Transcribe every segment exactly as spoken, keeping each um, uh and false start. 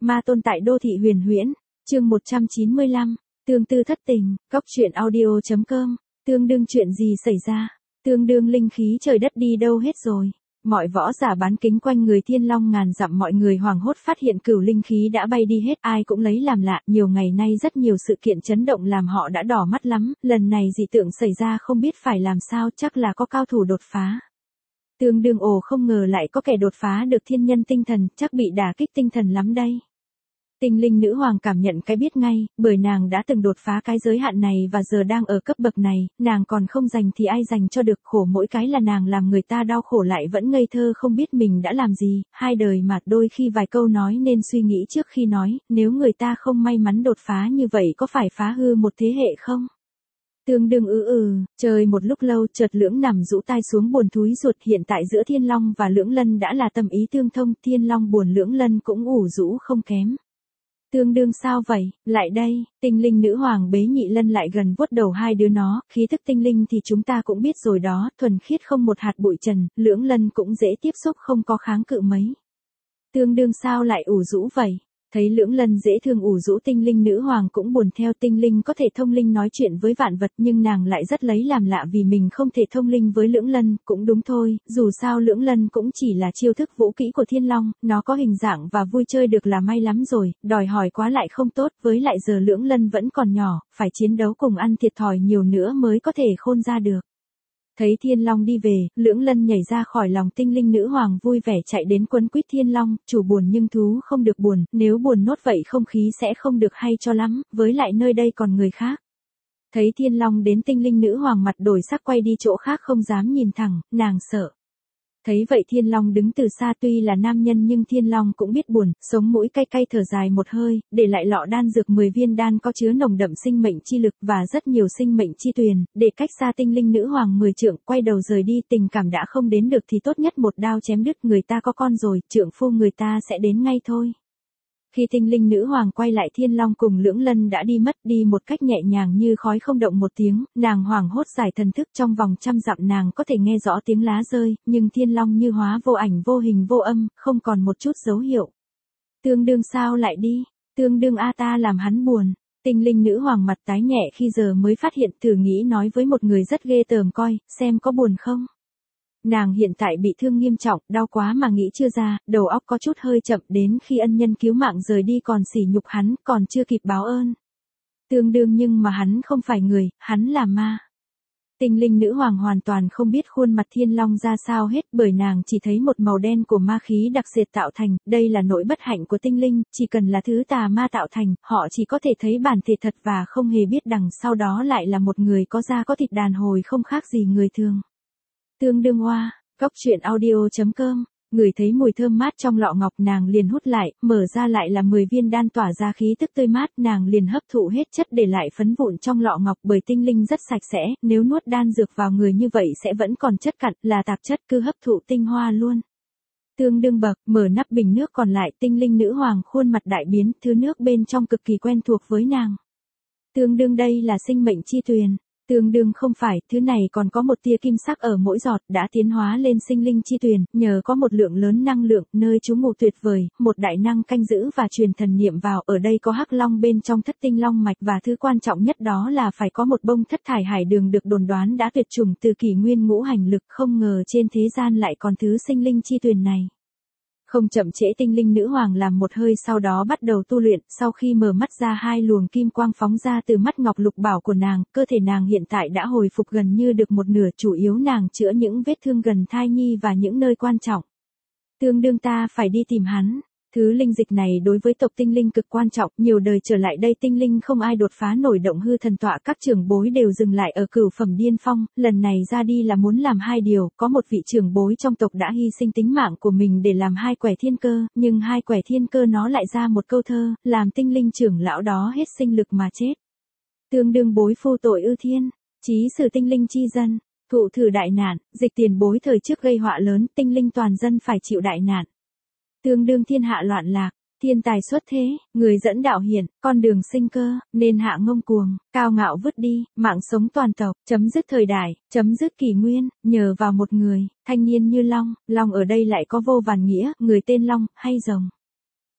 Ma tôn tại đô thị huyền huyễn, chương một trăm chín mươi lăm, tương tư thất tình, cóc truyện audio chấm com, tương đương chuyện gì xảy ra, tương đương linh khí trời đất đi đâu hết rồi. Mọi võ giả bán kính quanh người Thiên Long ngàn dặm, mọi người hoảng hốt phát hiện cửu linh khí đã bay đi hết, ai cũng lấy làm lạ, nhiều ngày nay rất nhiều sự kiện chấn động làm họ đã đỏ mắt lắm, lần này dị tượng xảy ra không biết phải làm sao, chắc là có cao thủ đột phá. Tương đương ồ, không ngờ lại có kẻ đột phá được thiên nhân tinh thần, chắc bị đả kích tinh thần lắm đây. Tinh linh nữ hoàng cảm nhận cái biết ngay, bởi nàng đã từng đột phá cái giới hạn này và giờ đang ở cấp bậc này, nàng còn không dành thì ai dành cho được, khổ mỗi cái là nàng làm người ta đau khổ lại vẫn ngây thơ không biết mình đã làm gì, hai đời mà đôi khi vài câu nói nên suy nghĩ trước khi nói, nếu người ta không may mắn đột phá như vậy có phải phá hư một thế hệ không? Tương đương ư ừ, trời một lúc lâu chợt Lưỡng nằm rũ tai xuống buồn thúi ruột, hiện tại giữa Thiên Long và Lưỡng Lân đã là tâm ý tương thông, Thiên Long buồn Lưỡng Lân cũng ủ rũ không kém. Tương đương sao vậy, lại đây, tinh linh nữ hoàng bế Nhị Lân lại gần vuốt đầu hai đứa nó, khí thức tinh linh thì chúng ta cũng biết rồi đó, thuần khiết không một hạt bụi trần, Lưỡng Lân cũng dễ tiếp xúc không có kháng cự mấy. Tương đương sao lại ủ rũ vậy? Thấy Lưỡng Lân dễ thương ủ rũ, tinh linh nữ hoàng cũng buồn theo. Tinh linh có thể thông linh nói chuyện với vạn vật nhưng nàng lại rất lấy làm lạ vì mình không thể thông linh với Lưỡng Lân, cũng đúng thôi, dù sao Lưỡng Lân cũng chỉ là chiêu thức vũ kỹ của Thiên Long, nó có hình dạng và vui chơi được là may lắm rồi, đòi hỏi quá lại không tốt, với lại giờ Lưỡng Lân vẫn còn nhỏ, phải chiến đấu cùng ăn thiệt thòi nhiều nữa mới có thể khôn ra được. Thấy Thiên Long đi về, Lưỡng Lân nhảy ra khỏi lòng tinh linh nữ hoàng vui vẻ chạy đến quấn quýt Thiên Long, chủ buồn nhưng thú không được buồn, nếu buồn nốt vậy không khí sẽ không được hay cho lắm, với lại nơi đây còn người khác. Thấy Thiên Long đến, tinh linh nữ hoàng mặt đổi sắc quay đi chỗ khác không dám nhìn thẳng, nàng sợ. Thấy vậy Thiên Long đứng từ xa, tuy là nam nhân nhưng Thiên Long cũng biết buồn, sống mũi cay cay thở dài một hơi, để lại lọ đan dược mười viên đan có chứa nồng đậm sinh mệnh chi lực và rất nhiều sinh mệnh chi tuyền, để cách xa tinh linh nữ hoàng mười trượng, quay đầu rời đi. Tình cảm đã không đến được thì tốt nhất một đao chém đứt, người ta có con rồi, trượng phu người ta sẽ đến ngay thôi. Khi tinh linh nữ hoàng quay lại, Thiên Long cùng Lưỡng Lân đã đi mất, đi một cách nhẹ nhàng như khói không động một tiếng, nàng hoảng hốt giải thần thức, trong vòng trăm dặm nàng có thể nghe rõ tiếng lá rơi, nhưng Thiên Long như hóa vô ảnh vô hình vô âm, không còn một chút dấu hiệu. Tương đương sao lại đi, tương đương a ta làm hắn buồn. Tinh linh nữ hoàng mặt tái nhẹ khi giờ mới phát hiện, thử nghĩ nói với một người rất ghê tởm coi, xem có buồn không. Nàng hiện tại bị thương nghiêm trọng, đau quá mà nghĩ chưa ra, đầu óc có chút hơi chậm, đến khi ân nhân cứu mạng rời đi còn sỉ nhục hắn, còn chưa kịp báo ơn. Tương đương nhưng mà hắn không phải người, hắn là ma. Tinh linh nữ hoàng hoàn toàn không biết khuôn mặt Thiên Long ra sao hết, bởi nàng chỉ thấy một màu đen của ma khí đặc diệt tạo thành, đây là nỗi bất hạnh của tinh linh, chỉ cần là thứ tà ma tạo thành, họ chỉ có thể thấy bản thể thật và không hề biết đằng sau đó lại là một người có da có thịt đàn hồi không khác gì người thường. Tương đương hoa, cóc truyện audio chấm com, ngửi thấy mùi thơm mát trong lọ ngọc nàng liền hút lại, mở ra lại là mười viên đan tỏa ra khí tức tươi mát, nàng liền hấp thụ hết chất để lại phấn vụn trong lọ ngọc, bởi tinh linh rất sạch sẽ, nếu nuốt đan dược vào người như vậy sẽ vẫn còn chất cặn, là tạp chất, cứ hấp thụ tinh hoa luôn. Tương đương bậc, mở nắp bình nước còn lại, tinh linh nữ hoàng khuôn mặt đại biến, thứ nước bên trong cực kỳ quen thuộc với nàng. Tương đương đây là sinh mệnh chi tuyền. Tương đương không phải, thứ này còn có một tia kim sắc ở mỗi giọt, đã tiến hóa lên sinh linh chi tuyền, nhờ có một lượng lớn năng lượng, nơi trú ngụ tuyệt vời, một đại năng canh giữ và truyền thần niệm vào, ở đây có hắc long bên trong thất tinh long mạch và thứ quan trọng nhất đó là phải có một bông thất thải hải đường được đồn đoán đã tuyệt chủng từ kỷ nguyên ngũ hành lực, không ngờ trên thế gian lại còn thứ sinh linh chi tuyền này. Không chậm trễ, tinh linh nữ hoàng làm một hơi sau đó bắt đầu tu luyện, sau khi mở mắt ra hai luồng kim quang phóng ra từ mắt ngọc lục bảo của nàng, cơ thể nàng hiện tại đã hồi phục gần như được một nửa, chủ yếu nàng chữa những vết thương gần thai nhi và những nơi quan trọng. Tương đương ta phải đi tìm hắn. Thứ linh dịch này đối với tộc tinh linh cực quan trọng, nhiều đời trở lại đây tinh linh không ai đột phá nổi động hư thần tọa, các trưởng bối đều dừng lại ở cửu phẩm điên phong, lần này ra đi là muốn làm hai điều, có một vị trưởng bối trong tộc đã hy sinh tính mạng của mình để làm hai quẻ thiên cơ, nhưng hai quẻ thiên cơ nó lại ra một câu thơ, làm tinh linh trưởng lão đó hết sinh lực mà chết. Tương đương bối phu tội ư thiên, chí sử tinh linh chi dân, thụ thử đại nạn, dịch tiền bối thời trước gây họa lớn, tinh linh toàn dân phải chịu đại nạn. Tương đương thiên hạ loạn lạc, thiên tài xuất thế, người dẫn đạo hiển, con đường sinh cơ, nên hạ ngông cuồng, cao ngạo vứt đi, mạng sống toàn tộc, chấm dứt thời đại, chấm dứt kỷ nguyên, nhờ vào một người, thanh niên như long, long ở đây lại có vô vàn nghĩa, người tên long, hay rồng.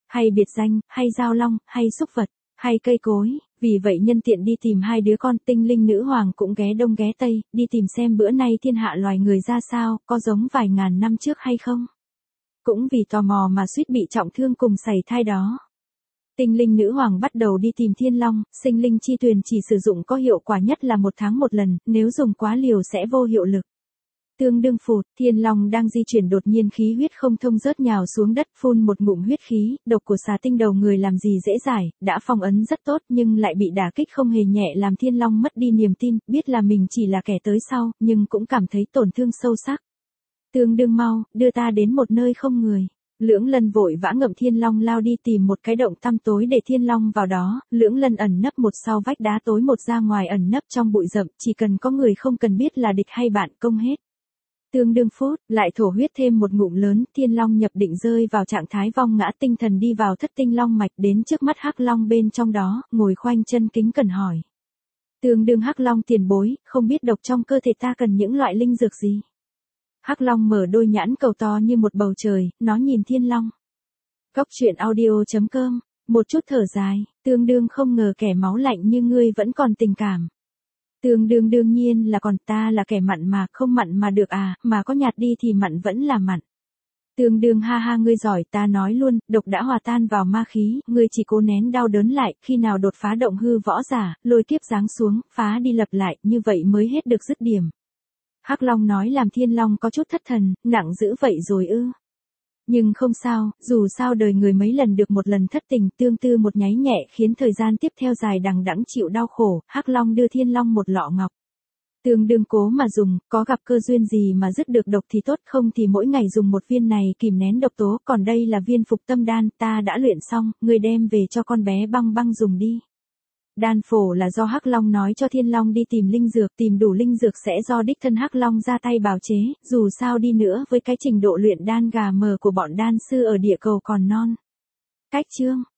hay biệt danh, hay giao long, hay xúc vật, hay cây cối. Vì vậy nhân tiện đi tìm hai đứa con, tinh linh nữ hoàng cũng ghé đông ghé tây, đi tìm xem bữa nay thiên hạ loài người ra sao, có giống vài ngàn năm trước hay không. Cũng vì tò mò mà suýt bị trọng thương cùng sảy thai đó. Tinh linh nữ hoàng bắt đầu đi tìm thiên long, sinh linh chi tuyền chỉ sử dụng có hiệu quả nhất là một tháng một lần, nếu dùng quá liều sẽ vô hiệu lực. Tương đương phụt, thiên long đang di chuyển đột nhiên khí huyết không thông rớt nhào xuống đất phun một ngụm huyết khí, độc của xà tinh đầu người làm gì dễ giải, đã phong ấn rất tốt nhưng lại bị đả kích không hề nhẹ làm thiên long mất đi niềm tin, biết là mình chỉ là kẻ tới sau, nhưng cũng cảm thấy tổn thương sâu sắc. Tương đương mau, đưa ta đến một nơi không người. Lưỡng Lân vội vã ngậm thiên long lao đi tìm một cái động tăm tối để thiên long vào đó, Lưỡng Lân ẩn nấp một sau vách đá tối một ra ngoài ẩn nấp trong bụi rậm, chỉ cần có người không cần biết là địch hay bạn công hết. Tương đương phút, lại thổ huyết thêm một ngụm lớn, thiên long nhập định rơi vào trạng thái vong ngã tinh thần đi vào thất tinh long mạch đến trước mắt hắc long bên trong đó, ngồi khoanh chân kính cẩn hỏi. Tương đương hắc long tiền bối, không biết độc trong cơ thể ta cần những loại linh dược gì? Hắc long mở đôi nhãn cầu to như một bầu trời, nó nhìn thiên long. Góc truyện audio chấm com, một chút thở dài, tương đương không ngờ kẻ máu lạnh như ngươi vẫn còn tình cảm. Tương đương đương nhiên là còn, ta là kẻ mặn mà, không mặn mà được à, mà có nhạt đi thì mặn vẫn là mặn. Tương đương ha ha ngươi giỏi, ta nói luôn, độc đã hòa tan vào ma khí, ngươi chỉ cố nén đau đớn lại, khi nào đột phá động hư võ giả, lôi kiếp giáng xuống, phá đi lập lại, như vậy mới hết được dứt điểm. Hắc Long nói làm thiên long có chút thất thần, nặng dữ vậy rồi ư. Nhưng không sao, dù sao đời người mấy lần được một lần thất tình, tương tư một nháy nhẹ khiến thời gian tiếp theo dài đằng đẵng chịu đau khổ, Hắc Long đưa thiên long một lọ ngọc. Tương đương cố mà dùng, có gặp cơ duyên gì mà dứt được độc thì tốt, không thì mỗi ngày dùng một viên này kìm nén độc tố, còn đây là viên phục tâm đan, ta đã luyện xong, ngươi đem về cho con bé băng băng dùng đi. Đan phổ là do Hắc Long nói cho Thiên Long đi tìm linh dược, tìm đủ linh dược sẽ do đích thân Hắc Long ra tay bào chế, dù sao đi nữa với cái trình độ luyện đan gà mờ của bọn đan sư ở địa cầu còn non. Cách chương